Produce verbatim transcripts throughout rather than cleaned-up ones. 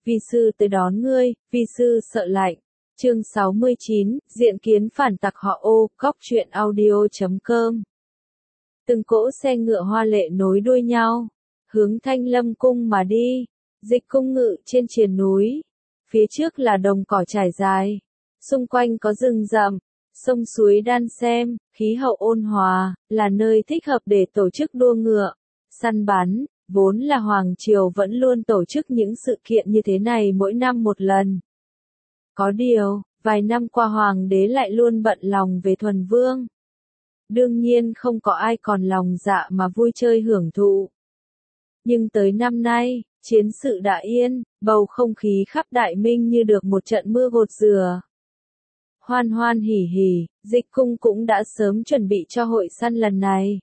vi sư tới đón ngươi, vi sư sợ lạnh. Chương sáu mươi chín, diện kiến phản tặc họ Ô, góc truyện audio chấm com. Từng cỗ xe ngựa hoa lệ nối đuôi nhau, hướng Thanh Lâm cung mà đi. Dịch cung ngự trên triền núi, phía trước là đồng cỏ trải dài, xung quanh có rừng rậm, sông suối đan xen, khí hậu ôn hòa, là nơi thích hợp để tổ chức đua ngựa, săn bắn. Vốn là Hoàng Triều vẫn luôn tổ chức những sự kiện như thế này mỗi năm một lần. Có điều, vài năm qua Hoàng đế lại luôn bận lòng về Thuần Vương. Đương nhiên không có ai còn lòng dạ mà vui chơi hưởng thụ. Nhưng tới năm nay, chiến sự đã yên, bầu không khí khắp Đại Minh như được một trận mưa gột rửa. Hoan hoan hỉ hỉ, Dịch cung cũng đã sớm chuẩn bị cho hội săn lần này.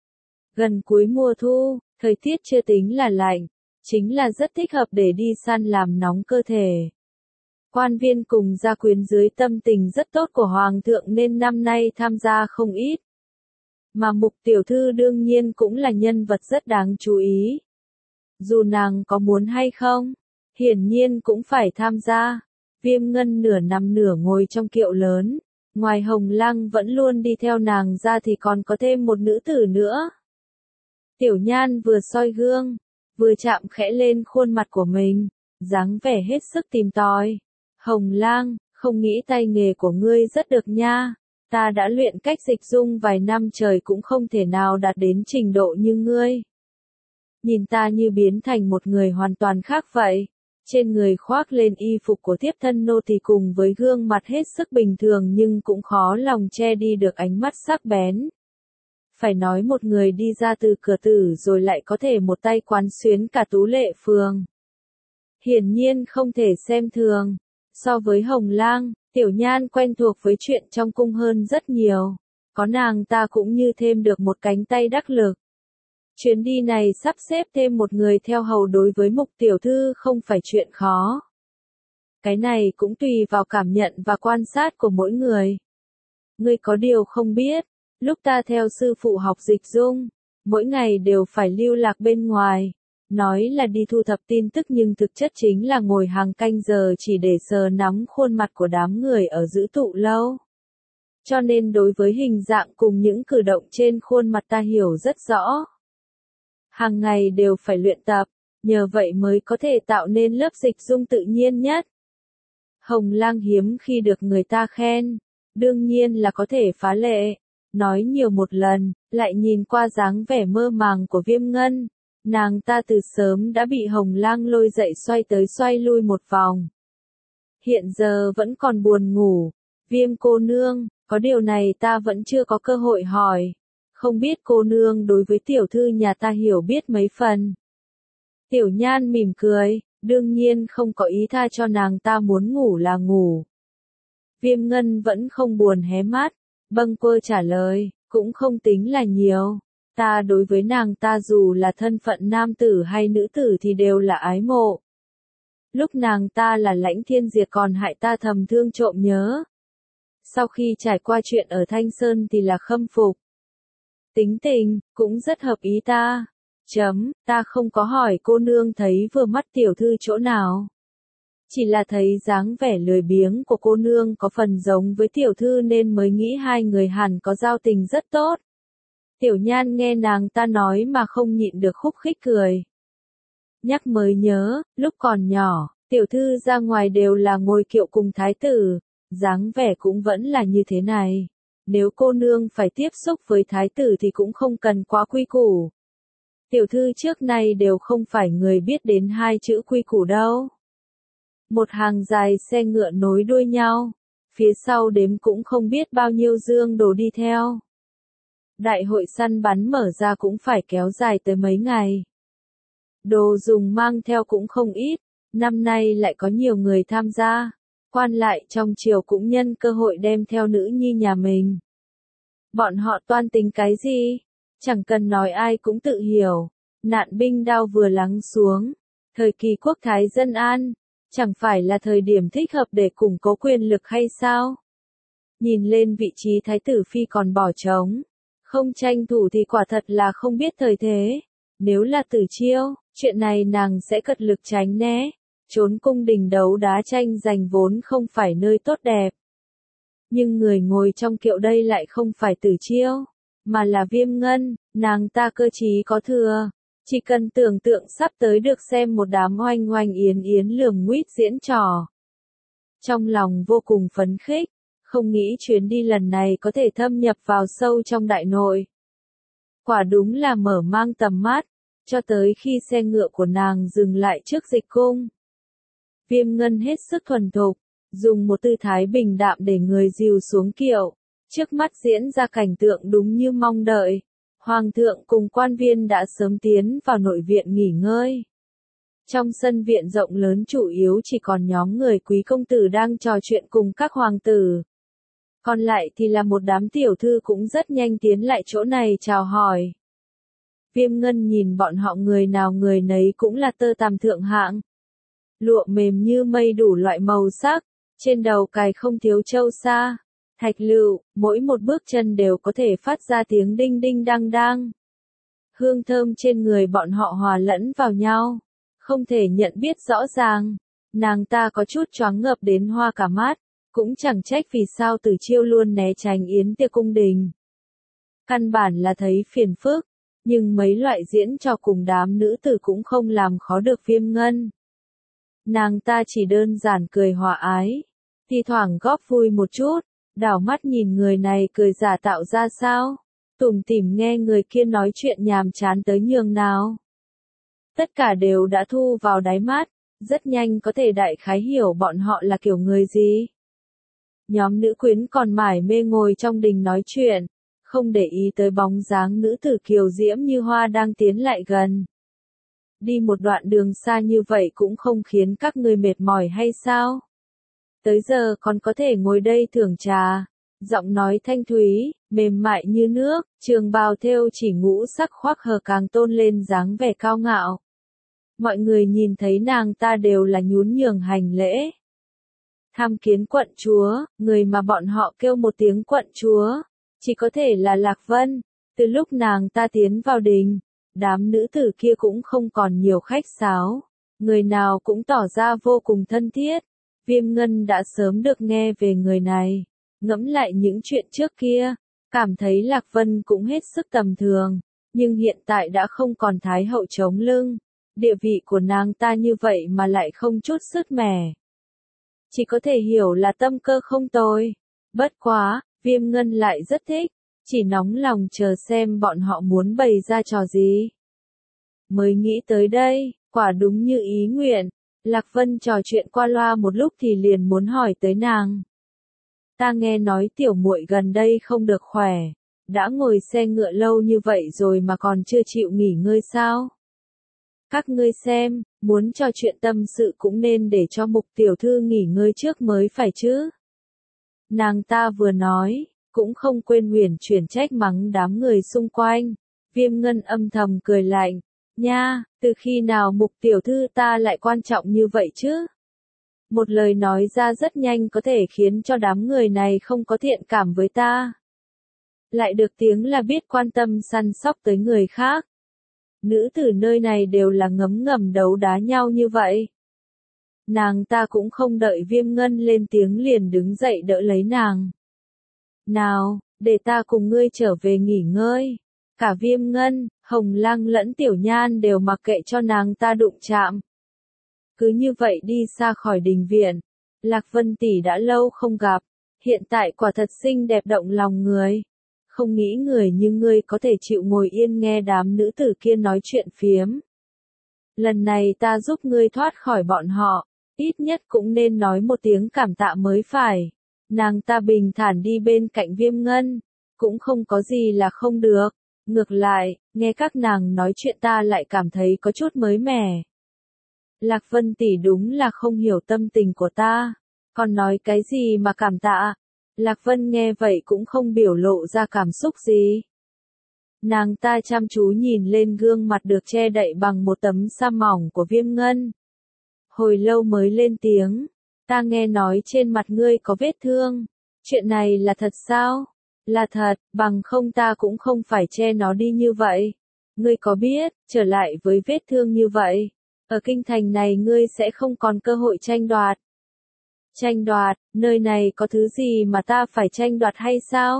Gần cuối mùa thu, thời tiết chưa tính là lạnh, chính là rất thích hợp để đi săn làm nóng cơ thể. Quan viên cùng gia quyến dưới tâm tình rất tốt của Hoàng thượng nên năm nay tham gia không ít. Mà Mục tiểu thư đương nhiên cũng là nhân vật rất đáng chú ý. Dù nàng có muốn hay không, hiển nhiên cũng phải tham gia. Viêm Ngân nửa nằm nửa ngồi trong kiệu lớn, ngoài Hồng Lăng vẫn luôn đi theo nàng ra thì còn có thêm một nữ tử nữa. Tiểu Nhan vừa soi gương, vừa chạm khẽ lên khuôn mặt của mình, dáng vẻ hết sức tìm tòi. Hồng Lang, không nghĩ tay nghề của ngươi rất được nha, ta đã luyện cách dịch dung vài năm trời cũng không thể nào đạt đến trình độ như ngươi. Nhìn ta như biến thành một người hoàn toàn khác vậy, trên người khoác lên y phục của thiếp thân nô tỳ cùng với gương mặt hết sức bình thường nhưng cũng khó lòng che đi được ánh mắt sắc bén. Phải nói một người đi ra từ cửa tử rồi lại có thể một tay quán xuyến cả Tú Lệ Phường. Hiển nhiên không thể xem thường. So với Hồng Lang, Tiểu Nhan quen thuộc với chuyện trong cung hơn rất nhiều. Có nàng ta cũng như thêm được một cánh tay đắc lực. Chuyến đi này sắp xếp thêm một người theo hầu đối với Mục tiểu thư không phải chuyện khó. Cái này cũng tùy vào cảm nhận và quan sát của mỗi người. Ngươi có điều không biết, lúc ta theo sư phụ học dịch dung, mỗi ngày đều phải lưu lạc bên ngoài. Nói là đi thu thập tin tức nhưng thực chất chính là ngồi hàng canh giờ chỉ để sờ nắm khuôn mặt của đám người ở giữ tụ lâu. Cho nên đối với hình dạng cùng những cử động trên khuôn mặt ta hiểu rất rõ. Hàng ngày đều phải luyện tập, nhờ vậy mới có thể tạo nên lớp dịch dung tự nhiên nhất. Hồng Lang hiếm khi được người ta khen, đương nhiên là có thể phá lệ. Nói nhiều một lần, lại nhìn qua dáng vẻ mơ màng của Viêm Ngân. Nàng ta từ sớm đã bị Hồng Lang lôi dậy xoay tới xoay lui một vòng. Hiện giờ vẫn còn buồn ngủ. Viêm cô nương, có điều này ta vẫn chưa có cơ hội hỏi. Không biết cô nương đối với tiểu thư nhà ta hiểu biết mấy phần. Tiểu Nhan mỉm cười, đương nhiên không có ý tha cho nàng ta muốn ngủ là ngủ. Viêm Ngân vẫn không buồn hé mắt, bâng quơ trả lời, cũng không tính là nhiều. Ta đối với nàng ta dù là thân phận nam tử hay nữ tử thì đều là ái mộ. Lúc nàng ta là Lãnh Thiên Diệt còn hại ta thầm thương trộm nhớ. Sau khi trải qua chuyện ở Thanh Sơn thì là khâm phục. Tính tình, cũng rất hợp ý ta. Chấm, ta không có hỏi cô nương thấy vừa mắt tiểu thư chỗ nào. Chỉ là thấy dáng vẻ lười biếng của cô nương có phần giống với tiểu thư nên mới nghĩ hai người hẳn có giao tình rất tốt. Tiểu Nhan nghe nàng ta nói mà không nhịn được khúc khích cười. Nhắc mới nhớ, lúc còn nhỏ, tiểu thư ra ngoài đều là ngồi kiệu cùng thái tử, dáng vẻ cũng vẫn là như thế này. Nếu cô nương phải tiếp xúc với thái tử thì cũng không cần quá quy củ. Tiểu thư trước nay đều không phải người biết đến hai chữ quy củ đâu. Một hàng dài xe ngựa nối đuôi nhau, phía sau đếm cũng không biết bao nhiêu dương đồ đi theo. Đại hội săn bắn mở ra cũng phải kéo dài tới mấy ngày. Đồ dùng mang theo cũng không ít, năm nay lại có nhiều người tham gia. Quan lại trong triều cũng nhân cơ hội đem theo nữ nhi nhà mình. Bọn họ toan tính cái gì? Chẳng cần nói ai cũng tự hiểu. Nạn binh đao vừa lắng xuống. Thời kỳ quốc thái dân an, chẳng phải là thời điểm thích hợp để củng cố quyền lực hay sao? Nhìn lên vị trí thái tử phi còn bỏ trống. Không tranh thủ thì quả thật là không biết thời thế. Nếu là Tử Chiêu, chuyện này nàng sẽ cật lực tránh né. Trốn cung đình đấu đá tranh giành vốn không phải nơi tốt đẹp. Nhưng người ngồi trong kiệu đây lại không phải Tử Chiêu, mà là Viêm Ngân, nàng ta cơ trí có thừa. Chỉ cần tưởng tượng sắp tới được xem một đám oanh oanh yến yến lườm nguýt diễn trò. Trong lòng vô cùng phấn khích, không nghĩ chuyến đi lần này có thể thâm nhập vào sâu trong đại nội. Quả đúng là mở mang tầm mắt, cho tới khi xe ngựa của nàng dừng lại trước dịch cung. Viêm Ngân hết sức thuần thục, dùng một tư thái bình đạm để người dìu xuống kiệu. Trước mắt diễn ra cảnh tượng đúng như mong đợi. Hoàng thượng cùng quan viên đã sớm tiến vào nội viện nghỉ ngơi. Trong sân viện rộng lớn chủ yếu chỉ còn nhóm người quý công tử đang trò chuyện cùng các hoàng tử. Còn lại thì là một đám tiểu thư cũng rất nhanh tiến lại chỗ này chào hỏi. Viêm Ngân nhìn bọn họ người nào người nấy cũng là tơ tằm thượng hạng. Lụa mềm như mây đủ loại màu sắc, trên đầu cài không thiếu châu sa, thạch lựu, mỗi một bước chân đều có thể phát ra tiếng đinh đinh đang đang. Hương thơm trên người bọn họ hòa lẫn vào nhau, không thể nhận biết rõ ràng. Nàng ta có chút choáng ngợp đến hoa cả mắt, cũng chẳng trách vì sao Tử Chiêu luôn né tránh yến tiệc cung đình. Căn bản là thấy phiền phức, nhưng mấy loại diễn trò cùng đám nữ tử cũng không làm khó được Viêm Ngân. Nàng ta chỉ đơn giản cười hòa ái, thi thoảng góp vui một chút, đảo mắt nhìn người này cười giả tạo ra sao, tủm tỉm nghe người kia nói chuyện nhàm chán tới nhường nào. Tất cả đều đã thu vào đáy mắt, rất nhanh có thể đại khái hiểu bọn họ là kiểu người gì. Nhóm nữ quyến còn mải mê ngồi trong đình nói chuyện, không để ý tới bóng dáng nữ tử kiều diễm như hoa đang tiến lại gần. Đi một đoạn đường xa như vậy cũng không khiến các ngươi mệt mỏi hay sao? Tới giờ còn có thể ngồi đây thưởng trà. Giọng nói thanh thúy, mềm mại như nước, trường bào thêu chỉ ngũ sắc khoác hờ càng tôn lên dáng vẻ cao ngạo. Mọi người nhìn thấy nàng ta đều là nhún nhường hành lễ. Tham kiến quận chúa, người mà bọn họ kêu một tiếng quận chúa, chỉ có thể là Lạc Vân. Từ lúc nàng ta tiến vào đình, đám nữ tử kia cũng không còn nhiều khách sáo, người nào cũng tỏ ra vô cùng thân thiết. Viêm Ngân đã sớm được nghe về người này, ngẫm lại những chuyện trước kia, cảm thấy Lạc Vân cũng hết sức tầm thường, nhưng hiện tại đã không còn thái hậu chống lưng, địa vị của nàng ta như vậy mà lại không chút sứt mẻ. Chỉ có thể hiểu là tâm cơ không tồi, bất quá, Viêm Ngân lại rất thích, chỉ nóng lòng chờ xem bọn họ muốn bày ra trò gì. Mới nghĩ tới đây, quả đúng như ý nguyện, Lạc Vân trò chuyện qua loa một lúc thì liền muốn hỏi tới nàng. Ta nghe nói tiểu muội gần đây không được khỏe, đã ngồi xe ngựa lâu như vậy rồi mà còn chưa chịu nghỉ ngơi sao? Các ngươi xem, muốn trò chuyện tâm sự cũng nên để cho Mục tiểu thư nghỉ ngơi trước mới phải chứ. Nàng ta vừa nói, cũng không quên huyền chuyển trách mắng đám người xung quanh. Viêm Ngân âm thầm cười lạnh, nha, từ khi nào Mục tiểu thư ta lại quan trọng như vậy chứ? Một lời nói ra rất nhanh có thể khiến cho đám người này không có thiện cảm với ta. Lại được tiếng là biết quan tâm săn sóc tới người khác. Nữ tử nơi này đều là ngấm ngầm đấu đá nhau như vậy. Nàng ta cũng không đợi Viêm Ngân lên tiếng liền đứng dậy đỡ lấy nàng. Nào, để ta cùng ngươi trở về nghỉ ngơi. Cả Viêm Ngân, Hồng Lang lẫn Tiểu Nhan đều mặc kệ cho nàng ta đụng chạm. Cứ như vậy đi xa khỏi đình viện. Lạc Vân tỷ đã lâu không gặp, hiện tại quả thật xinh đẹp động lòng người. Không nghĩ người như ngươi có thể chịu ngồi yên nghe đám nữ tử kia nói chuyện phiếm. Lần này ta giúp ngươi thoát khỏi bọn họ, ít nhất cũng nên nói một tiếng cảm tạ mới phải. Nàng ta bình thản đi bên cạnh Viêm Ngân, cũng không có gì là không được. Ngược lại, nghe các nàng nói chuyện ta lại cảm thấy có chút mới mẻ. Lạc Vân tỷ đúng là không hiểu tâm tình của ta, còn nói cái gì mà cảm tạ. Lạc Vân nghe vậy cũng không biểu lộ ra cảm xúc gì. Nàng ta chăm chú nhìn lên gương mặt được che đậy bằng một tấm sa mỏng của Viêm Ngân. Hồi lâu mới lên tiếng, ta nghe nói trên mặt ngươi có vết thương, chuyện này là thật sao? Là thật, bằng không ta cũng không phải che nó đi như vậy. Ngươi có biết, trở lại với vết thương như vậy, Ở kinh thành này ngươi sẽ không còn cơ hội tranh đoạt. Tranh đoạt, nơi này có thứ gì mà ta phải tranh đoạt hay sao?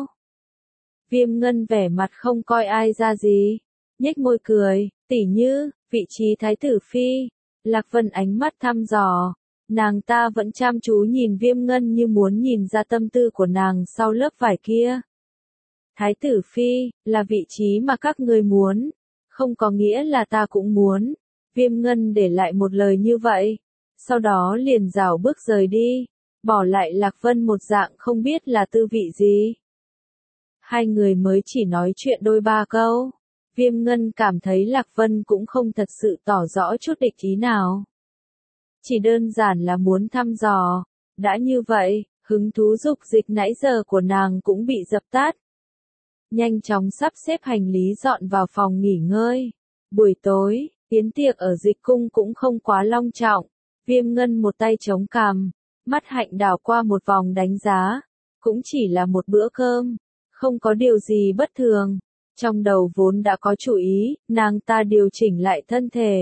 Viêm Ngân vẻ mặt không coi ai ra gì, nhếch môi cười, tỉ như, vị trí thái tử phi. Lạc Vân ánh mắt thăm dò, nàng ta vẫn chăm chú nhìn Viêm Ngân như muốn nhìn ra tâm tư của nàng sau lớp vải kia. Thái tử phi, là vị trí mà các ngươi muốn, không có nghĩa là ta cũng muốn. Viêm Ngân để lại một lời như vậy, sau đó liền rảo bước rời đi, bỏ lại Lạc Vân một dạng không biết là tư vị gì. Hai người mới chỉ nói chuyện đôi ba câu, Viêm Ngân cảm thấy Lạc Vân cũng không thật sự tỏ rõ chút địch ý nào. Chỉ đơn giản là muốn thăm dò, đã như vậy, hứng thú dục dịch nãy giờ của nàng cũng bị dập tắt. Nhanh chóng sắp xếp hành lý dọn vào phòng nghỉ ngơi. Buổi tối, yến tiệc ở Dịch Cung cũng không quá long trọng, Viêm Ngân một tay chống cằm, mắt hạnh đảo qua một vòng đánh giá, cũng chỉ là một bữa cơm, không có điều gì bất thường. Trong đầu vốn đã có chủ ý, nàng ta điều chỉnh lại thân thể.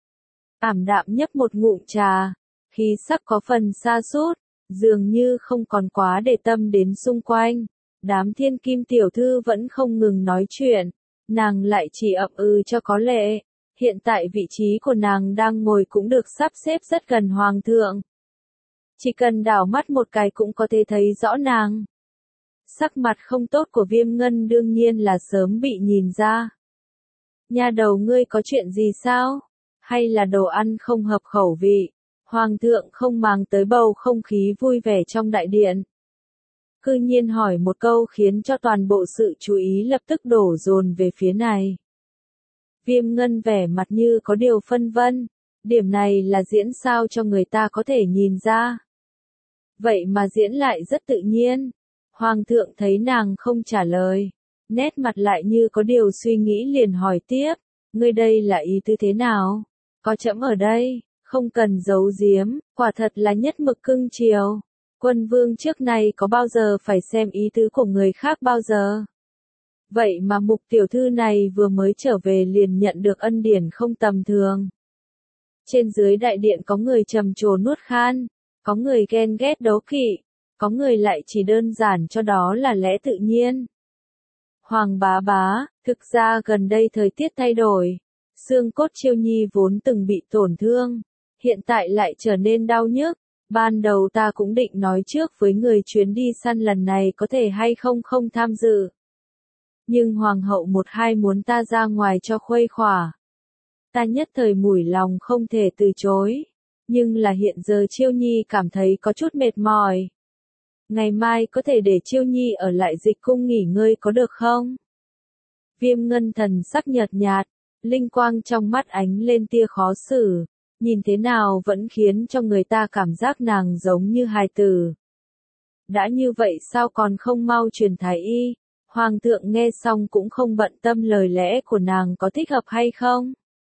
Ảm đạm nhấp một ngụm trà, khí sắc có phần sa sút, dường như không còn quá để tâm đến xung quanh. Đám thiên kim tiểu thư vẫn không ngừng nói chuyện, nàng lại chỉ ậm ừ cho có lệ. Hiện tại vị trí của nàng đang ngồi cũng được sắp xếp rất gần hoàng thượng. Chỉ cần đảo mắt một cái cũng có thể thấy rõ nàng. Sắc mặt không tốt của Viêm Ngân đương nhiên là sớm bị nhìn ra. Nha đầu ngươi có chuyện gì sao? Hay là đồ ăn không hợp khẩu vị? Hoàng thượng không màng tới bầu không khí vui vẻ trong đại điện. Cư nhiên hỏi một câu khiến cho toàn bộ sự chú ý lập tức đổ dồn về phía này. Viêm Ngân vẻ mặt như có điều phân vân, điểm này là diễn sao cho người ta có thể nhìn ra. Vậy mà diễn lại rất tự nhiên. Hoàng thượng thấy nàng không trả lời, nét mặt lại như có điều suy nghĩ liền hỏi tiếp, ngươi đây là ý tư thế nào? Có trẫm ở đây, không cần giấu giếm, quả thật là nhất mực cưng chiều. Quân vương trước nay có bao giờ phải xem ý tứ của người khác bao giờ. Vậy mà Mục tiểu thư này vừa mới trở về liền nhận được ân điển không tầm thường. Trên dưới đại điện có người trầm trồ nuốt khan, có người ghen ghét đố kỵ, có người lại chỉ đơn giản cho đó là lẽ tự nhiên. Hoàng bá bá, thực ra gần đây thời tiết thay đổi, xương cốt Chiêu Nhi vốn từng bị tổn thương, hiện tại lại trở nên đau nhức. Ban đầu ta cũng định nói trước với người chuyến đi săn lần này có thể hay không không tham dự. Nhưng hoàng hậu một hai muốn ta ra ngoài cho khuây khỏa. Ta nhất thời mủi lòng không thể từ chối. Nhưng là hiện giờ Chiêu Nhi cảm thấy có chút mệt mỏi. Ngày mai có thể để Chiêu Nhi ở lại Dịch Cung nghỉ ngơi có được không? Viêm Ngân thần sắc nhợt nhạt, linh quang trong mắt ánh lên tia khó xử. Nhìn thế nào vẫn khiến cho người ta cảm giác nàng giống như hài tử. Đã như vậy sao còn không mau truyền thái y? Hoàng thượng nghe xong cũng không bận tâm lời lẽ của nàng có thích hợp hay không.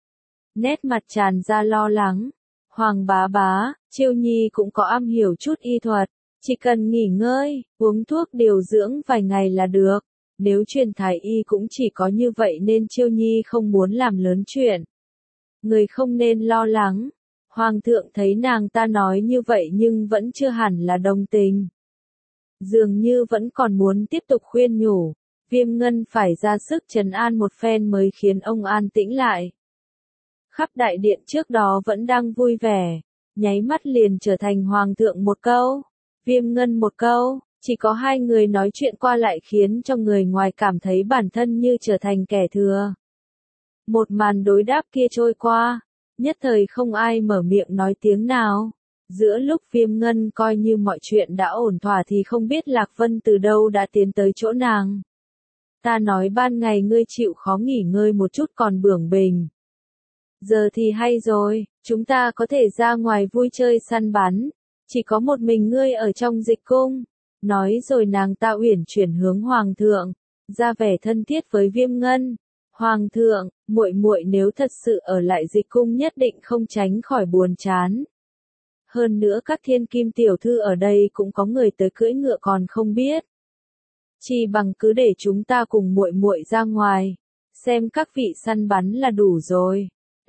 Nét mặt tràn ra lo lắng. Hoàng bá bá, Chiêu Nhi cũng có am hiểu chút y thuật. Chỉ cần nghỉ ngơi, uống thuốc điều dưỡng vài ngày là được. Nếu truyền thái y cũng chỉ có như vậy nên Chiêu Nhi không muốn làm lớn chuyện. Người không nên lo lắng. Hoàng thượng thấy nàng ta nói như vậy nhưng vẫn chưa hẳn là đồng tình. Dường như vẫn còn muốn tiếp tục khuyên nhủ. Viêm Ngân phải ra sức trấn an một phen mới khiến ông an tĩnh lại. Khắp đại điện trước đó vẫn đang vui vẻ. Nháy mắt liền trở thành hoàng thượng một câu. Viêm Ngân một câu. Chỉ có hai người nói chuyện qua lại khiến cho người ngoài cảm thấy bản thân như trở thành kẻ thừa. Một màn đối đáp kia trôi qua, nhất thời không ai mở miệng nói tiếng nào. Giữa lúc Viêm Ngân coi như mọi chuyện đã ổn thỏa thì không biết Lạc Vân từ đâu đã tiến tới chỗ nàng. Ta nói ban ngày ngươi chịu khó nghỉ ngơi một chút còn bưởng bềnh. Giờ thì hay rồi, chúng ta có thể ra ngoài vui chơi săn bắn, chỉ có một mình ngươi ở trong Dịch Cung. Nói rồi nàng ta uyển chuyển hướng hoàng thượng, ra vẻ thân thiết với Viêm Ngân. Hoàng thượng, muội muội nếu thật sự ở lại Dịch Cung nhất định không tránh khỏi buồn chán. Hơn nữa các thiên kim tiểu thư ở đây cũng có người tới cưỡi ngựa còn không biết. Chỉ bằng cứ để chúng ta cùng muội muội ra ngoài, xem các vị săn bắn là đủ rồi.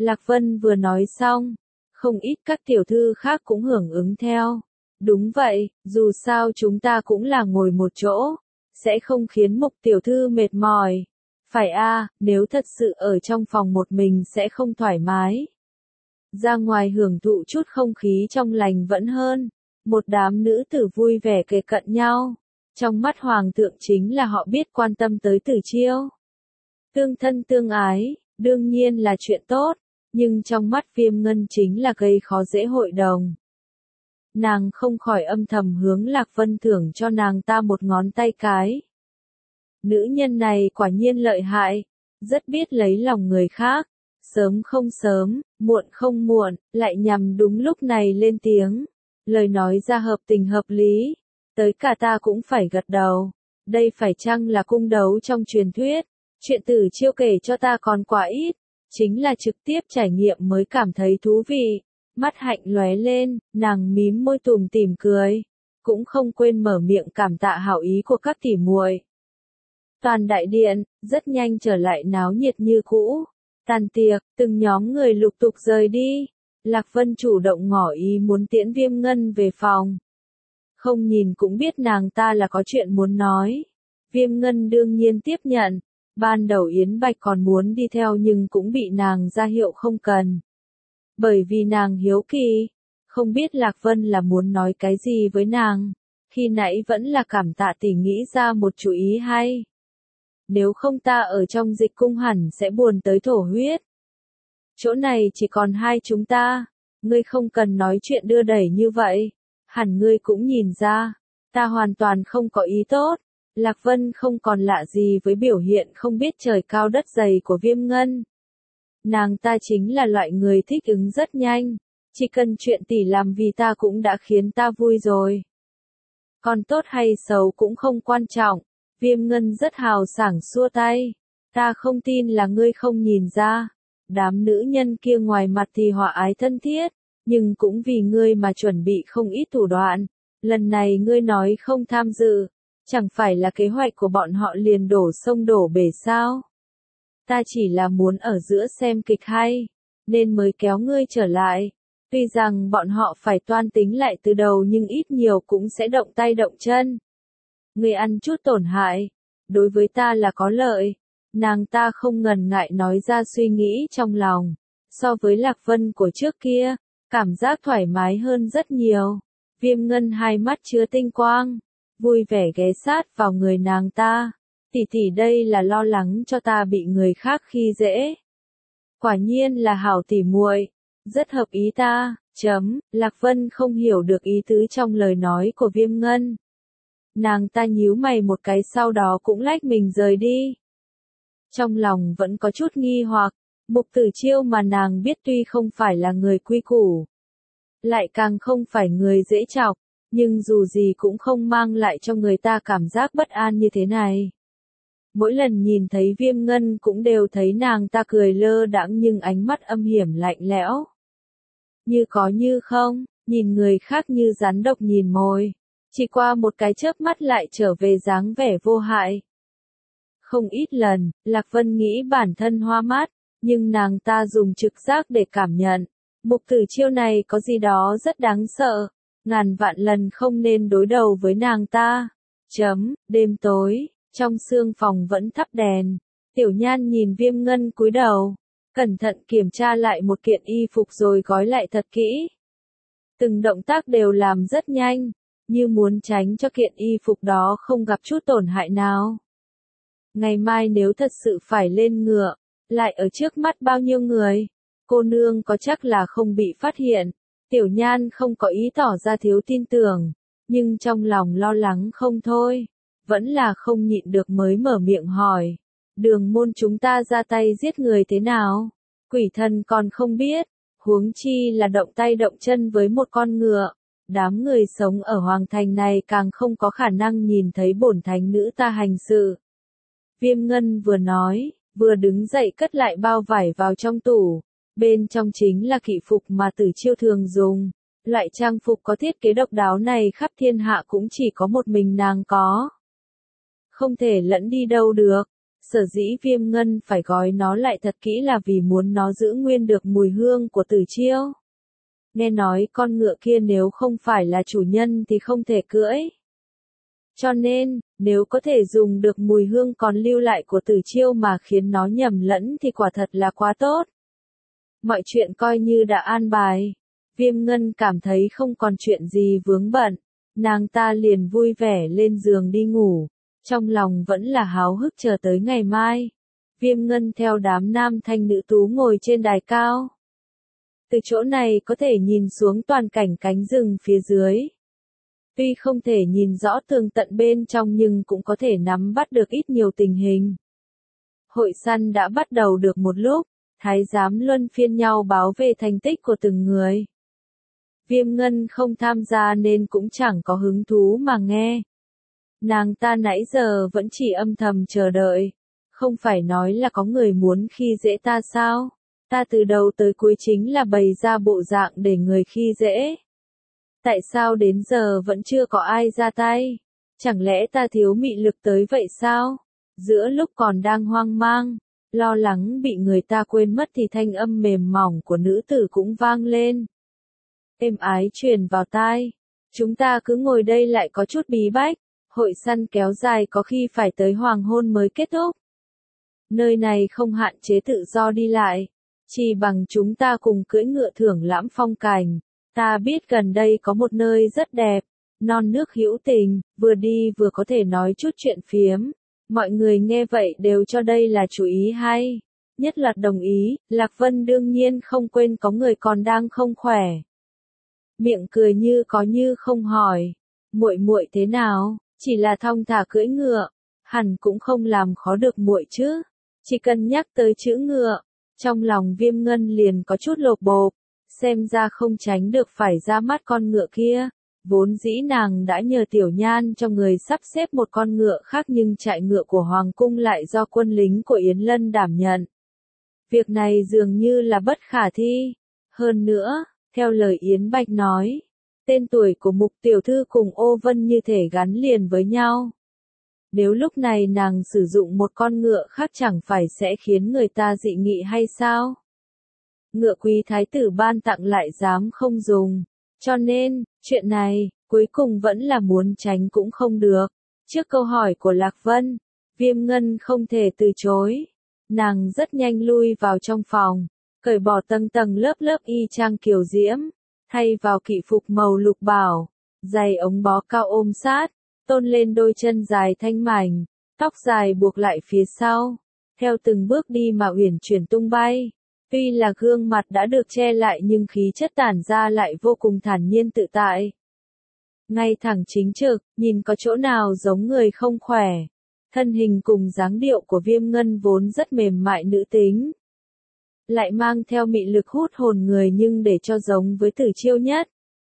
Lạc Vân vừa nói xong, không ít các tiểu thư khác cũng hưởng ứng theo. Đúng vậy, dù sao chúng ta cũng là ngồi một chỗ, sẽ không khiến Mục tiểu thư mệt mỏi. Phải a, nếu thật sự ở trong phòng một mình sẽ không thoải mái. Ra ngoài hưởng thụ chút không khí trong lành vẫn hơn. Một đám nữ tử vui vẻ kề cận nhau. Trong mắt hoàng thượng chính là họ biết quan tâm tới Tử Chiêu. Tương thân tương ái, đương nhiên là chuyện tốt, nhưng trong mắt Viêm Ngân chính là gây khó dễ hội đồng. Nàng không khỏi âm thầm hướng Lạc Vân thưởng cho nàng ta một ngón tay cái. Nữ nhân này quả nhiên lợi hại, rất biết lấy lòng người khác, sớm không sớm, muộn không muộn, lại nhằm đúng lúc này lên tiếng. Lời nói ra hợp tình hợp lý, tới cả ta cũng phải gật đầu. Đây phải chăng là cung đấu trong truyền thuyết, chuyện Tử Chiêu kể cho ta còn quá ít, chính là trực tiếp trải nghiệm mới cảm thấy thú vị. Mắt hạnh lóe lên, nàng mím môi tủm tỉm cười, cũng không quên mở miệng cảm tạ hảo ý của các tỉ muội. Toàn đại điện, rất nhanh trở lại náo nhiệt như cũ. Tàn tiệc, từng nhóm người lục tục rời đi. Lạc Vân chủ động ngỏ ý muốn tiễn Viêm Ngân về phòng. Không nhìn cũng biết nàng ta là có chuyện muốn nói. Viêm Ngân đương nhiên tiếp nhận. Ban đầu Yến Bạch còn muốn đi theo nhưng cũng bị nàng ra hiệu không cần. Bởi vì nàng hiếu kỳ, không biết Lạc Vân là muốn nói cái gì với nàng. Khi nãy vẫn là cảm tạ tỷ nghĩ ra một chủ ý hay. Nếu không ta ở trong dịch cung hẳn sẽ buồn tới thổ huyết. Chỗ này chỉ còn hai chúng ta, ngươi không cần nói chuyện đưa đẩy như vậy, hẳn ngươi cũng nhìn ra, ta hoàn toàn không có ý tốt. Lạc Vân không còn lạ gì với biểu hiện không biết trời cao đất dày của Viêm Ngân. Nàng ta chính là loại người thích ứng rất nhanh, chỉ cần chuyện tỷ làm vì ta cũng đã khiến ta vui rồi. Còn tốt hay xấu cũng không quan trọng. Viêm Ngân rất hào sảng xua tay. Ta không tin là ngươi không nhìn ra. Đám nữ nhân kia ngoài mặt thì hòa ái thân thiết, nhưng cũng vì ngươi mà chuẩn bị không ít thủ đoạn. Lần này ngươi nói không tham dự, chẳng phải là kế hoạch của bọn họ liền đổ sông đổ bể sao? Ta chỉ là muốn ở giữa xem kịch hay, nên mới kéo ngươi trở lại. Tuy rằng bọn họ phải toan tính lại từ đầu nhưng ít nhiều cũng sẽ động tay động chân. Ngươi ăn chút tổn hại, đối với ta là có lợi. Nàng ta không ngần ngại nói ra suy nghĩ trong lòng. So với Lạc Vân của trước kia, cảm giác thoải mái hơn rất nhiều. Viêm Ngân hai mắt chứa tinh quang, vui vẻ ghé sát vào người nàng ta. Tỷ tỷ đây là lo lắng cho ta bị người khác khi dễ. Quả nhiên là hảo tỉ muội, rất hợp ý ta. Chấm, Lạc Vân không hiểu được ý tứ trong lời nói của Viêm Ngân. Nàng ta nhíu mày một cái sau đó cũng lách mình rời đi. Trong lòng vẫn có chút nghi hoặc, Mục Tử Chiêu mà nàng biết tuy không phải là người quy củ, lại càng không phải người dễ chọc, nhưng dù gì cũng không mang lại cho người ta cảm giác bất an như thế này. Mỗi lần nhìn thấy Viêm Ngân cũng đều thấy nàng ta cười lơ đãng nhưng ánh mắt âm hiểm lạnh lẽo. Như có như không, nhìn người khác như rắn độc nhìn mồi. Chỉ qua một cái chớp mắt lại trở về dáng vẻ vô hại. Không ít lần, Lạc Vân nghĩ bản thân hoa mắt, nhưng nàng ta dùng trực giác để cảm nhận. Mục Tử Chiêu này có gì đó rất đáng sợ, ngàn vạn lần không nên đối đầu với nàng ta. Chấm, đêm tối, trong sương phòng vẫn thắp đèn. Tiểu Nhan nhìn Viêm Ngân cúi đầu, cẩn thận kiểm tra lại một kiện y phục rồi gói lại thật kỹ. Từng động tác đều làm rất nhanh, như muốn tránh cho kiện y phục đó không gặp chút tổn hại nào. Ngày mai nếu thật sự phải lên ngựa, lại ở trước mắt bao nhiêu người, cô nương có chắc là không bị phát hiện. Tiểu Nhan không có ý tỏ ra thiếu tin tưởng, nhưng trong lòng lo lắng không thôi, vẫn là không nhịn được mới mở miệng hỏi. Đường môn chúng ta ra tay giết người thế nào? Quỷ thần còn không biết, huống chi là động tay động chân với một con ngựa. Đám người sống ở Hoàng Thành này càng không có khả năng nhìn thấy bổn thánh nữ ta hành sự. Viêm Ngân vừa nói, vừa đứng dậy cất lại bao vải vào trong tủ. Bên trong chính là kỵ phục mà Tử Chiêu thường dùng. Loại trang phục có thiết kế độc đáo này khắp thiên hạ cũng chỉ có một mình nàng có. Không thể lẫn đi đâu được. Sở dĩ Viêm Ngân phải gói nó lại thật kỹ là vì muốn nó giữ nguyên được mùi hương của Tử Chiêu. Nghe nói con ngựa kia nếu không phải là chủ nhân thì không thể cưỡi. Cho nên, nếu có thể dùng được mùi hương còn lưu lại của Tử Chiêu mà khiến nó nhầm lẫn thì quả thật là quá tốt. Mọi chuyện coi như đã an bài. Viêm Ngân cảm thấy không còn chuyện gì vướng bận. Nàng ta liền vui vẻ lên giường đi ngủ. Trong lòng vẫn là háo hức chờ tới ngày mai. Viêm Ngân theo đám nam thanh nữ tú ngồi trên đài cao. Từ chỗ này có thể nhìn xuống toàn cảnh cánh rừng phía dưới. Tuy không thể nhìn rõ tường tận bên trong nhưng cũng có thể nắm bắt được ít nhiều tình hình. Hội săn đã bắt đầu được một lúc, thái giám luân phiên nhau báo về thành tích của từng người. Viêm Ngân không tham gia nên cũng chẳng có hứng thú mà nghe. Nàng ta nãy giờ vẫn chỉ âm thầm chờ đợi. Không phải nói là có người muốn khi dễ ta sao? Ta từ đầu tới cuối chính là bày ra bộ dạng để người khi dễ. Tại sao đến giờ vẫn chưa có ai ra tay? Chẳng lẽ ta thiếu mị lực tới vậy sao? Giữa lúc còn đang hoang mang, lo lắng bị người ta quên mất thì thanh âm mềm mỏng của nữ tử cũng vang lên. Êm ái truyền vào tai. Chúng ta cứ ngồi đây lại có chút bí bách. Hội săn kéo dài có khi phải tới hoàng hôn mới kết thúc. Nơi này không hạn chế tự do đi lại. Chỉ bằng chúng ta cùng cưỡi ngựa thưởng lãm phong cảnh. Ta biết gần đây có một nơi rất đẹp. Non nước hữu tình, vừa đi vừa có thể nói chút chuyện phiếm. Mọi người nghe vậy đều cho đây là chủ ý hay. Nhất Loạt đồng ý, Lạc Vân đương nhiên không quên có người còn đang không khỏe. Miệng cười như có như không hỏi. Muội muội thế nào? Chỉ là thong thả cưỡi ngựa, hẳn cũng không làm khó được muội chứ. Chỉ cần nhắc tới chữ ngựa, trong lòng Viêm Ngân liền có chút lột bột, xem ra không tránh được phải ra mắt con ngựa kia. Vốn dĩ nàng đã nhờ Tiểu Nhan cho người sắp xếp một con ngựa khác nhưng trại ngựa của Hoàng Cung lại do quân lính của Yến Lân đảm nhận. Việc này dường như là bất khả thi. Hơn nữa, theo lời Yến Bạch nói, tên tuổi của Mục tiểu thư cùng Ô Vân như thể gắn liền với nhau. Nếu lúc này nàng sử dụng một con ngựa khác chẳng phải sẽ khiến người ta dị nghị hay sao? Ngựa quý thái tử ban tặng lại dám không dùng. Cho nên, chuyện này, cuối cùng vẫn là muốn tránh cũng không được. Trước câu hỏi của Lạc Vân, Viêm Ngân không thể từ chối. Nàng rất nhanh lui vào trong phòng, cởi bỏ tầng tầng lớp lớp y trang kiều diễm. Thay vào kỵ phục màu lục bảo, giày ống bó cao ôm sát, tôn lên đôi chân dài thanh mảnh, tóc dài buộc lại phía sau, theo từng bước đi mà uyển chuyển tung bay. Tuy là gương mặt đã được che lại nhưng khí chất tản ra lại vô cùng thản nhiên tự tại. Ngay thẳng chính trực, nhìn có chỗ nào giống người không khỏe. Thân hình cùng dáng điệu của Viêm Ngân vốn rất mềm mại nữ tính. Lại mang theo mị lực hút hồn người nhưng để cho giống với Tử Chiêu nhất.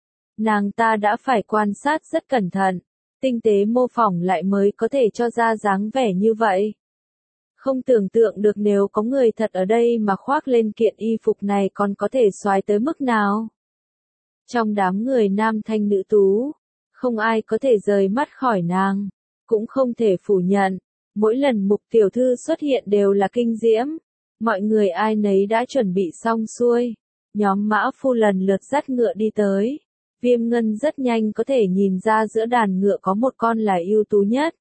Nàng ta đã phải quan sát rất cẩn thận, tinh tế mô phỏng lại mới có thể cho ra dáng vẻ như vậy. Không tưởng tượng được nếu có người thật ở đây mà khoác lên kiện y phục này còn có thể xoái tới mức nào. Trong đám người nam thanh nữ tú, không ai có thể rời mắt khỏi nàng, cũng không thể phủ nhận, mỗi lần Mục tiểu thư xuất hiện đều là kinh diễm. Mọi người ai nấy đã chuẩn bị xong xuôi. Nhóm mã phu lần lượt dắt ngựa đi tới. Viêm Ngân rất nhanh có thể nhìn ra giữa đàn ngựa có một con là ưu tú nhất.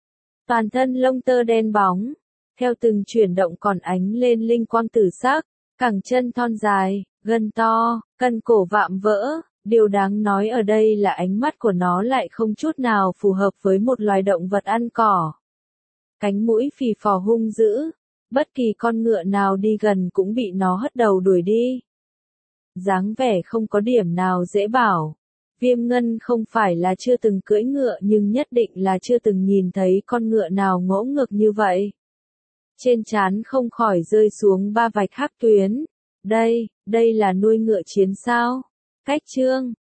Toàn thân lông tơ đen bóng. Theo từng chuyển động còn ánh lên linh quang tử sắc. Cẳng chân thon dài, gân to, cân cổ vạm vỡ. Điều đáng nói ở đây là ánh mắt của nó lại không chút nào phù hợp với một loài động vật ăn cỏ. Cánh mũi phì phò hung dữ. Bất kỳ con ngựa nào đi gần cũng bị nó hất đầu đuổi đi. Dáng vẻ không có điểm nào dễ bảo. Viêm Ngân không phải là chưa từng cưỡi ngựa nhưng nhất định là chưa từng nhìn thấy con ngựa nào ngỗ ngược như vậy. Trên trán không khỏi rơi xuống ba vạch hắc tuyến. Đây, đây là nuôi ngựa chiến sao? Cách chương,